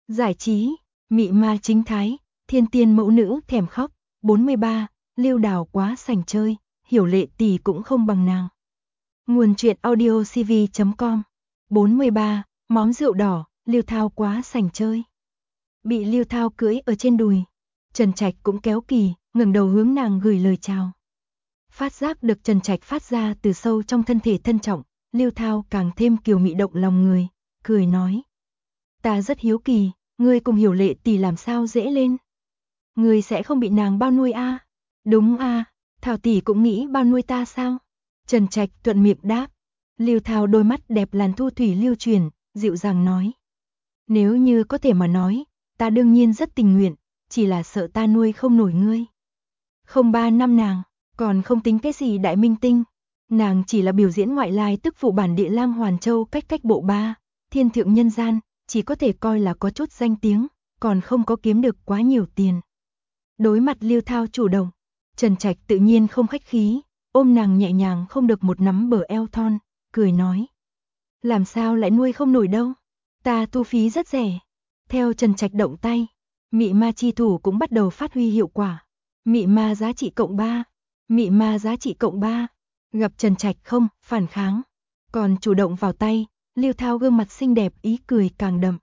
Giải trí, mị ma chính thái, thiên tiên mẫu nữ thèm khóc. 43, Lưu Đào quá sành chơi, Hiểu Lệ tỷ cũng không bằng nàng. Nguồn truyện audio cv.com. 43, móm rượu đỏ, Lưu Thao quá sành chơi. Bị Lưu Thao cưỡi ở trên đùi, Trần Trạch cũng kéo kỳ, ngẩng đầu hướng nàng gửi lời chào. Phát giác được Trần Trạch phát ra từ sâu trong thân thể thân trọng, Lưu Thao càng thêm kiều mị động lòng người, cười nói: "Ta rất hiếu kỳ, ngươi cùng Hiểu Lệ tỷ làm sao dễ lên? Ngươi sẽ không bị nàng bao nuôi a?" "Đúng a, Thảo tỷ cũng nghĩ bao nuôi ta sao?" Trần Trạch thuận miệng đáp. Lưu Thao đôi mắt đẹp làn thu thủy lưu chuyển, dịu dàng nói: "Nếu như có thể mà nói, ta đương nhiên rất tình nguyện, chỉ là sợ ta nuôi không nổi ngươi." Không 3 năm nàng, còn không tính cái gì đại minh tinh, nàng chỉ là biểu diễn ngoại lai tức phụ bản địa Lam Hoàn Châu cách bộ 3, thiên thượng nhân gian, chỉ có thể coi là có chút danh tiếng, còn không có kiếm được quá nhiều tiền. Đối mặt Lưu Thao chủ động, Trần Trạch tự nhiên không khách khí, ôm nàng nhẹ nhàng không được một nắm bờ eo thon, cười nói: "Làm sao lại nuôi không nổi đâu, ta thu phí rất rẻ." Theo Trần Trạch động tay, mị ma chi thủ cũng bắt đầu phát huy hiệu quả. Mị ma giá trị cộng 3, mị ma giá trị cộng 3. Gặp Trần Trạch không phản kháng, còn chủ động vào tay, Lưu Thao gương mặt xinh đẹp ý cười càng đậm.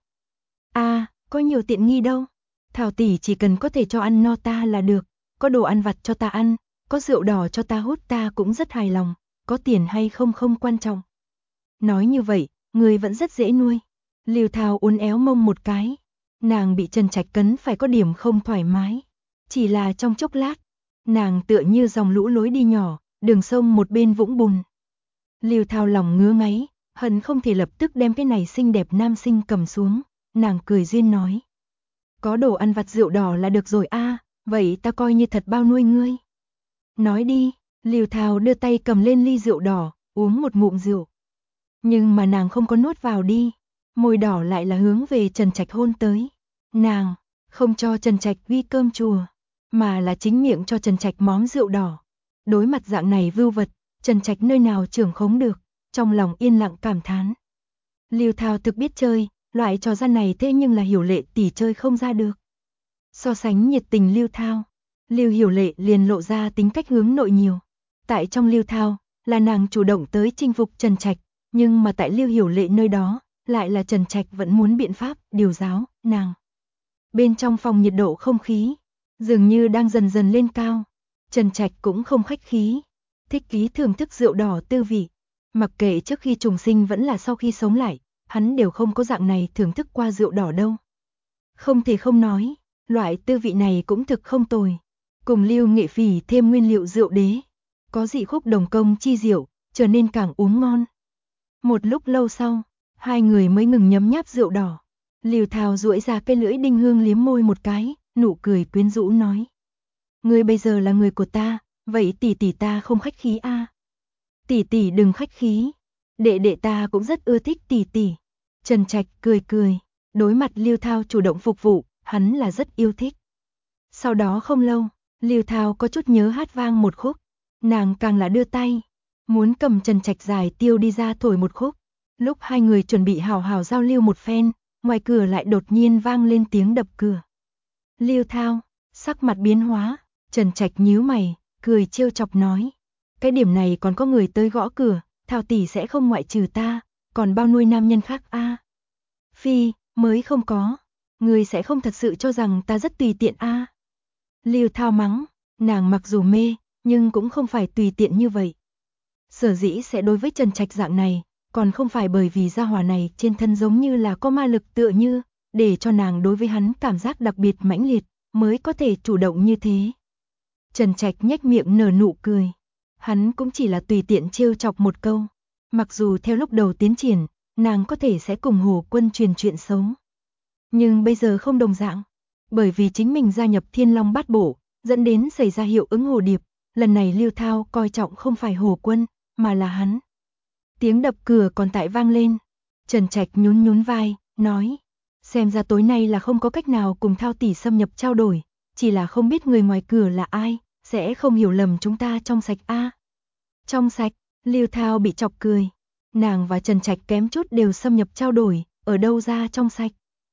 "A, có nhiều tiện nghi đâu, Thảo tỷ chỉ cần có thể cho ăn no ta là được, có đồ ăn vặt cho ta ăn, có rượu đỏ cho ta hút ta cũng rất hài lòng, có tiền hay không không quan trọng." Nói như vậy, người vẫn rất dễ nuôi. Lưu Thao uốn éo mông một cái, nàng bị Trần Trạch cấn phải có điểm không thoải mái. Chỉ là trong chốc lát, nàng tựa như dòng lũ lối đi nhỏ, đường sông một bên vũng bùn. Lưu Thao lòng ngứa ngáy, hận không thể lập tức đem cái này xinh đẹp nam sinh cầm xuống, nàng cười duyên nói: "Có đồ ăn vặt rượu đỏ là được rồi a, vậy ta coi như thật bao nuôi ngươi." "Nói đi." Lưu Thao đưa tay cầm lên ly rượu đỏ, uống một ngụm rượu. Nhưng mà nàng không có nuốt vào đi, môi đỏ lại là hướng về Trần Trạch hôn tới. Nàng không cho Trần Trạch uy cơm chùa, mà là chính miệng cho Trần Trạch móm rượu đỏ. Đối mặt dạng này vưu vật, Trần Trạch nơi nào trưởng khống được, trong lòng yên lặng cảm thán. Lưu Thao thực biết chơi, loại trò gian này thế nhưng là Hiểu Lệ tỷ chơi không ra được. So sánh nhiệt tình Lưu Thao, Lưu Hiểu Lệ liền lộ ra tính cách hướng nội nhiều. Tại trong Lưu Thao, là nàng chủ động tới chinh phục Trần Trạch, nhưng mà tại Lưu Hiểu Lệ nơi đó, lại là Trần Trạch vẫn muốn biện pháp điều giáo nàng. Bên trong phòng nhiệt độ không khí dường như đang dần dần lên cao. Trần Trạch cũng không khách khí, thích ý thưởng thức rượu đỏ tư vị. Mặc kệ trước khi trùng sinh vẫn là sau khi sống lại, hắn đều không có dạng này thưởng thức qua rượu đỏ đâu. Không thể không nói, loại tư vị này cũng thực không tồi. Cùng Lưu Nghệ Phỉ thêm nguyên liệu rượu đế, có dị khúc đồng công chi diệu, trở nên càng uống ngon. Một lúc lâu sau, hai người mới ngừng nhấm nháp rượu đỏ. Lưu Thao duỗi ra cái lưỡi đinh hương liếm môi một cái, nụ cười quyến rũ nói: "Ngươi bây giờ là người của ta, vậy tỷ tỷ ta không khách khí a." "Tỷ tỷ đừng khách khí, đệ đệ ta cũng rất ưa thích tỷ tỷ." Trần Trạch cười cười, đối mặt Lưu Thao chủ động phục vụ, hắn là rất yêu thích. Sau đó không lâu, Lưu Thao có chút nhớ hát vang một khúc, nàng càng là đưa tay, muốn cầm Trần Trạch dài tiêu đi ra thổi một khúc. Lúc hai người chuẩn bị hào hào giao lưu một phen, ngoài cửa lại đột nhiên vang lên tiếng đập cửa. Lưu Thao, sắc mặt biến hóa, Trần Trạch nhíu mày, cười trêu chọc nói: "Cái điểm này còn có người tới gõ cửa, Thao tỷ sẽ không ngoại trừ ta, còn bao nuôi nam nhân khác a?" "Phi, mới không có, người sẽ không thật sự cho rằng ta rất tùy tiện a?" Lưu Thao mắng, nàng mặc dù mê, nhưng cũng không phải tùy tiện như vậy. Sở dĩ sẽ đối với Trần Trạch dạng này, còn không phải bởi vì gia hỏa này trên thân giống như là có ma lực tựa như, để cho nàng đối với hắn cảm giác đặc biệt mãnh liệt, mới có thể chủ động như thế. Trần Trạch nhếch miệng nở nụ cười. Hắn cũng chỉ là tùy tiện trêu chọc một câu. Mặc dù theo lúc đầu tiến triển, nàng có thể sẽ cùng Hồ Quân truyền chuyện xấu. Nhưng bây giờ không đồng dạng. Bởi vì chính mình gia nhập Thiên Long Bát Bộ, dẫn đến xảy ra hiệu ứng hồ điệp. Lần này Lưu Thao coi trọng không phải Hồ Quân, mà là hắn. Tiếng đập cửa còn tại vang lên. Trần Trạch nhún nhún vai, nói: "Xem ra tối nay là không có cách nào cùng Thao tỷ xâm nhập trao đổi, chỉ là không biết người ngoài cửa là ai, sẽ không hiểu lầm chúng ta trong sạch a." Trong sạch? Lưu Thao bị chọc cười. Nàng và Trần Trạch kém chút đều xâm nhập trao đổi, ở đâu ra trong sạch?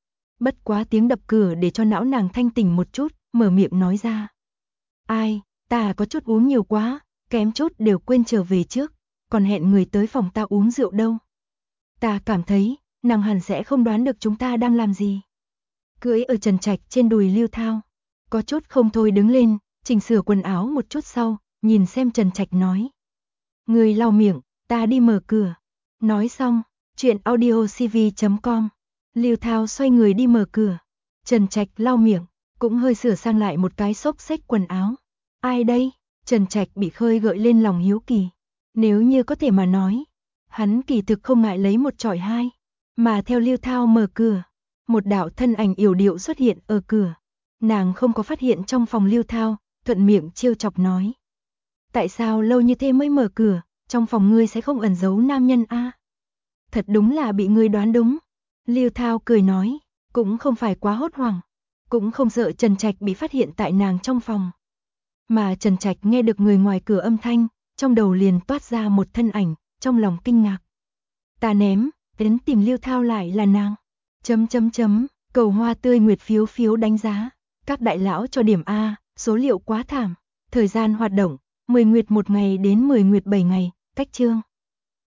Bất quá tiếng đập cửa để cho não nàng thanh tỉnh một chút, mở miệng nói ra. Ai, ta có chút uống nhiều quá, kém chút đều quên trở về trước, còn hẹn người tới phòng ta uống rượu đâu. Ta cảm thấy, nàng hẳn sẽ không đoán được chúng ta đang làm gì. Cưỡi ở Trần Trạch trên đùi Lưu Thao, có chút không thôi đứng lên, chỉnh sửa quần áo một chút sau, nhìn xem Trần Trạch nói. Người lau miệng, ta đi mở cửa. Nói xong, chuyện audiocv.com. Lưu Thao xoay người đi mở cửa. Trần Trạch lau miệng, cũng hơi sửa sang lại một cái xốc xếch quần áo. Ai đây? Trần Trạch bị khơi gợi lên lòng hiếu kỳ. Nếu như có thể mà nói, hắn kỳ thực không ngại lấy một chọi hai. Mà theo Lưu Thao mở cửa, một đạo thân ảnh yểu điệu xuất hiện ở cửa. Nàng không có phát hiện trong phòng Lưu Thao, thuận miệng trêu chọc nói. Tại sao lâu như thế mới mở cửa, trong phòng ngươi sẽ không ẩn giấu nam nhân a? Thật đúng là bị ngươi đoán đúng. Lưu Thao cười nói, cũng không phải quá hốt hoảng, cũng không sợ Trần Trạch bị phát hiện tại nàng trong phòng. Mà Trần Trạch nghe được người ngoài cửa âm thanh, trong đầu liền toát ra một thân ảnh, trong lòng kinh ngạc. Ta ném, đến tìm Lưu Thao lại là nàng. Cầu hoa tươi nguyệt phiếu phiếu đánh giá. Các đại lão cho điểm A, số liệu quá thảm. Thời gian hoạt động, 10 nguyệt 1 ngày đến 10 nguyệt 7 ngày, cách chương.